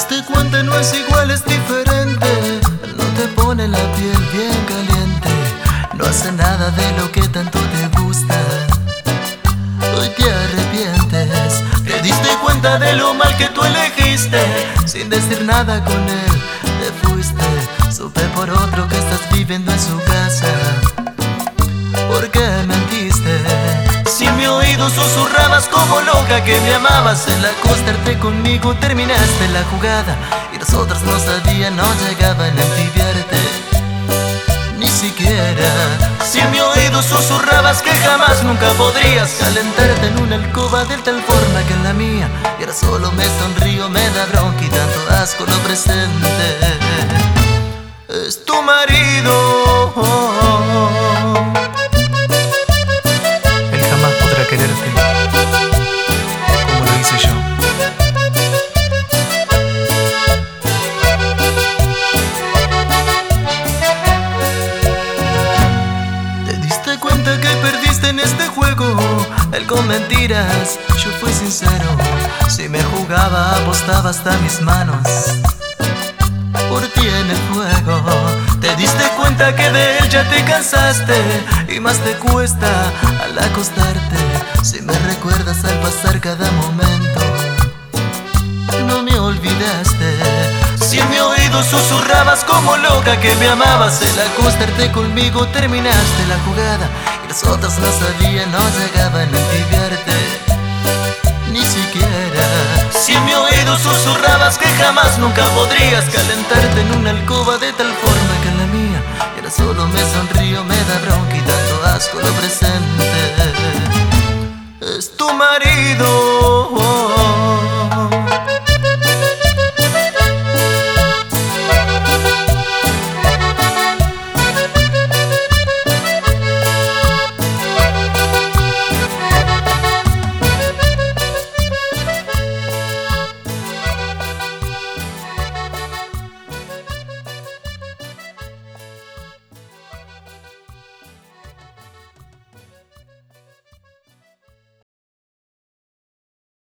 diste cuenta, no es igual, es diferente. No te pone la piel bien caliente, no hace nada de lo que tanto te gusta. Hoy te arrepientes, te diste cuenta de lo mal que tú elegiste. Sin decir nada con él, te fuiste. Supe por otro que estás viviendo en su casa. ¿Por qué mentiste? Si en mi oído susurrabas como loca que me amabas. El acostarte conmigo terminaste la jugada y los otros no sabían, no llegaban a envidiarte ni siquiera. Si en mi oído susurrabas que jamás nunca podrías calentarte en una alcoba de tal forma que en la mía. Y ahora solo me sonrío, me da bronca y tanto asco lo presente. Es tu marido. Él jamás podrá quererte como lo hice yo. Te diste cuenta que perdiste en este juego. Él con mentiras, yo fui sincero. Si me jugaba, apostaba hasta mis manos por ti en el fuego. Te diste cuenta que de él ya te cansaste y más te cuesta al acostarte. Si me recuerdas al pasar cada momento, no me olvidaste. Si en mi oído susurrabas como loca que me amabas, el acostarte conmigo terminaste la jugada y los otros no sabían, no llegaban a envidiarte ni siquiera. Si en mi oído susurrabas que jamás nunca podrías calentarte en una alcoba de tal forma que en la mía. Y ahora solo me sonrío, me da bronca y tanto asco lo presente.